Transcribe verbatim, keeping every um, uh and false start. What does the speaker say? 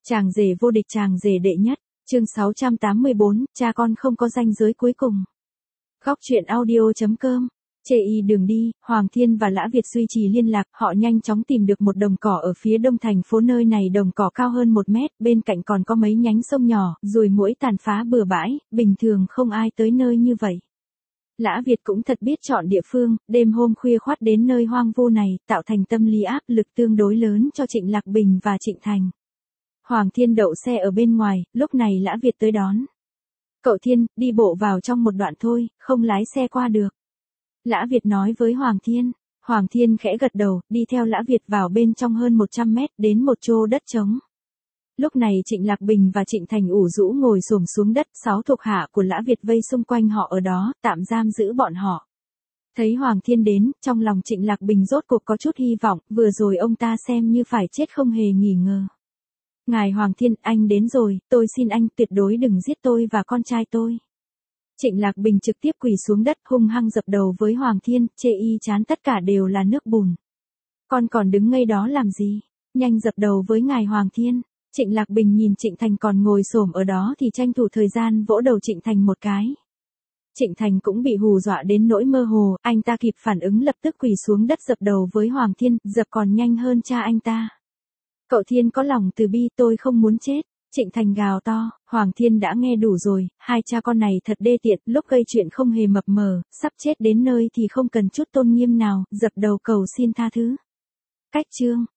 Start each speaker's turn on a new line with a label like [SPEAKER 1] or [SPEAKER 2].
[SPEAKER 1] Chàng rể vô địch, chàng rể đệ nhất, chương sáu trăm tám mươi bốn, cha con không có ranh giới cuối cùng. Góc truyện audio.com. Chê y đường đi, Hoàng Thiên và Lã Việt duy trì liên lạc, họ nhanh chóng tìm được một đồng cỏ ở phía đông thành phố, nơi này đồng cỏ cao hơn một mét, bên cạnh còn có mấy nhánh sông nhỏ, ruồi muỗi tàn phá bừa bãi, bình thường không ai tới nơi như vậy. Lã Việt cũng thật biết chọn địa phương, đêm hôm khuya khoắt đến nơi hoang vu này, tạo thành tâm lý áp lực tương đối lớn cho Trịnh Lạc Bình và Trịnh Thành. Hoàng Thiên đậu xe ở bên ngoài, lúc này Lã Việt tới đón. Cậu Thiên, đi bộ vào trong một đoạn thôi, không lái xe qua được. Lã Việt nói với Hoàng Thiên. Hoàng Thiên khẽ gật đầu, đi theo Lã Việt vào bên trong hơn một trăm mét, đến một chỗ đất trống. Lúc này Trịnh Lạc Bình và Trịnh Thành ủ rũ ngồi xổm xuống đất, sáu thuộc hạ của Lã Việt vây xung quanh họ ở đó, tạm giam giữ bọn họ. Thấy Hoàng Thiên đến, trong lòng Trịnh Lạc Bình rốt cuộc có chút hy vọng, vừa rồi ông ta xem như phải chết không hề nghỉ ngờ. Ngài Hoàng Thiên, anh đến rồi, tôi xin anh tuyệt đối đừng giết tôi và con trai tôi. Trịnh Lạc Bình trực tiếp quỳ xuống đất hung hăng dập đầu với Hoàng Thiên, chê y chán tất cả đều là nước bùn. Con còn đứng ngây đó làm gì? Nhanh dập đầu với ngài Hoàng Thiên. Trịnh Lạc Bình nhìn Trịnh Thành còn ngồi xổm ở đó thì tranh thủ thời gian vỗ đầu Trịnh Thành một cái. Trịnh Thành cũng bị hù dọa đến nỗi mơ hồ, anh ta kịp phản ứng lập tức quỳ xuống đất dập đầu với Hoàng Thiên, dập còn nhanh hơn cha anh ta. Cậu Thiên có lòng từ bi, tôi không muốn chết. Trịnh Thành gào to, Hoàng Thiên đã nghe đủ rồi, hai cha con này thật đê tiện, lúc gây chuyện không hề mập mờ, sắp chết đến nơi thì không cần chút tôn nghiêm nào, dập đầu cầu xin tha thứ. Cách chương.